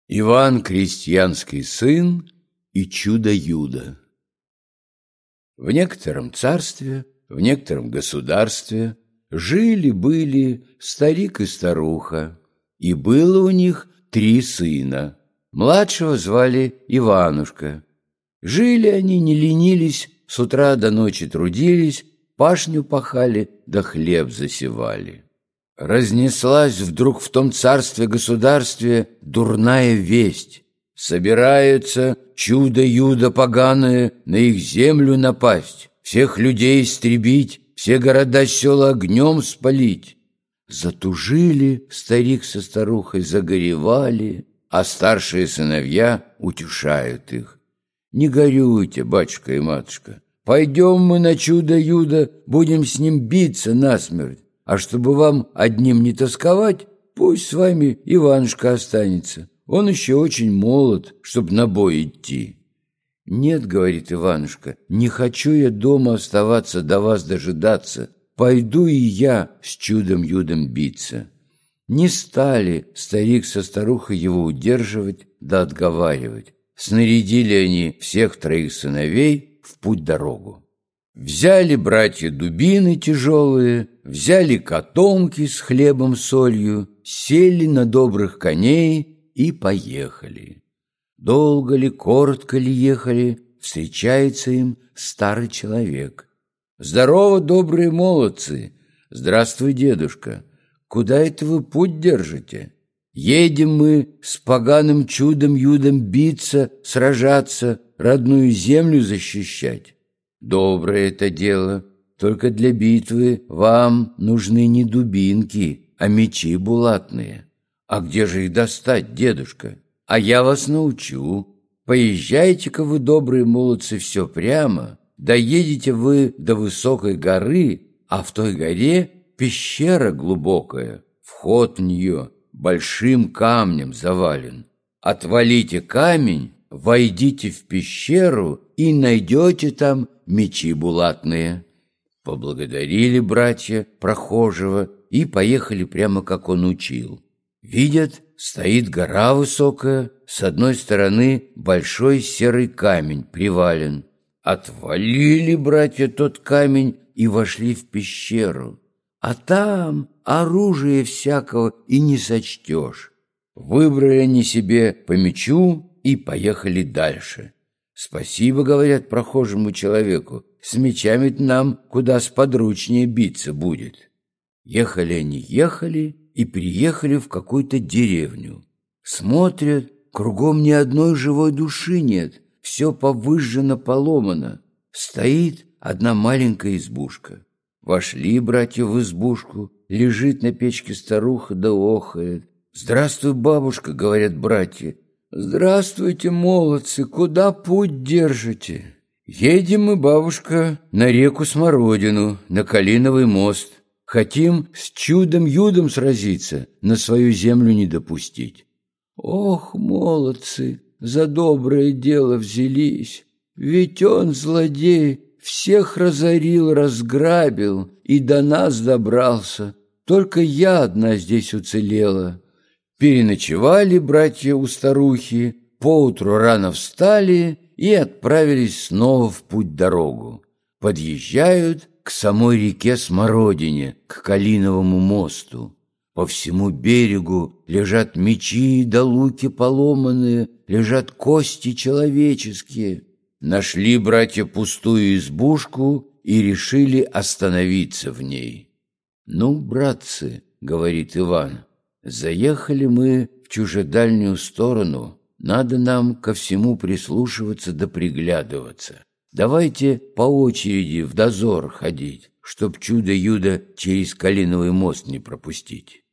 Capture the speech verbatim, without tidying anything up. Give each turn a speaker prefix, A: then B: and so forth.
A: Иван крестьянский сын и чудо-юдо. В некотором царстве, в некотором государстве жили-были старик и старуха, и было у них три сына. Младшего звали Иванушка. Жили они, не ленились, с утра до ночи трудились, пашню пахали да хлеб засевали. Разнеслась вдруг в том царстве-государстве дурная весть. Собирается чудо-юдо поганое на их землю напасть, всех людей истребить, все города-села огнем спалить. Затужили старик со старухой, загоревали, а старшие сыновья утешают их. Не горюйте, батюшка и матушка, пойдем мы на чудо-юдо, будем с ним биться насмерть. А чтобы вам одним не тосковать, пусть с вами Иванушка останется. Он еще очень молод, чтоб на бой идти. Нет, говорит Иванушка, не хочу я дома оставаться, до вас дожидаться. Пойду и я с чудом-юдом биться. Не стали старик со старухой его удерживать да отговаривать. Снарядили они всех троих сыновей в путь-дорогу. Взяли братья дубины тяжелые, взяли котомки с хлебом-солью, сели на добрых коней и поехали. Долго ли, коротко ли ехали, встречается им старый человек. «Здорово, добрые молодцы! Здравствуй, дедушка! Куда это вы путь держите? Едем мы с поганым чудом-юдом биться, сражаться, родную землю защищать. Доброе это дело, только для битвы вам нужны не дубинки, а мечи булатные. А где же их достать, дедушка? А я вас научу. Поезжайте-ка вы, добрые молодцы, все прямо, доедете вы до высокой горы, а в той горе пещера глубокая, вход в нее большим камнем завален. Отвалите камень, войдите в пещеру и найдете там мечи булатные». Поблагодарили братья прохожего и поехали прямо, как он учил. Видят, стоит гора высокая, с одной стороны большой серый камень привален. Отвалили братья тот камень и вошли в пещеру. А там оружие всякого и не сочтешь. Выбрали они себе по мечу и поехали дальше. «Спасибо, — говорят прохожему человеку, — с мечами нам куда сподручнее биться будет». Ехали они, ехали и приехали в какую-то деревню. Смотрят, кругом ни одной живой души нет, все повыжжено, поломано. Стоит одна маленькая избушка. Вошли братья в избушку, лежит на печке старуха да охает. «Здравствуй, бабушка, — говорят братья». «Здравствуйте, молодцы, куда путь держите?» «Едем мы, бабушка, на реку Смородину, на Калиновый мост. Хотим с чудом-юдом сразиться, на свою землю не допустить». «Ох, молодцы, за доброе дело взялись, ведь он, злодей, всех разорил, разграбил и до нас добрался, только я одна здесь уцелела». Переночевали братья у старухи, поутру рано встали и отправились снова в путь-дорогу. Подъезжают к самой реке Смородине, к Калиновому мосту. По всему берегу лежат мечи да луки поломанные, лежат кости человеческие. Нашли братья пустую избушку и решили остановиться в ней. «Ну, братцы, — говорит Иван, — заехали мы в чужедальнюю сторону, надо нам ко всему прислушиваться да приглядываться. Давайте по очереди в дозор ходить, чтоб чудо-юдо через Калиновый мост не пропустить».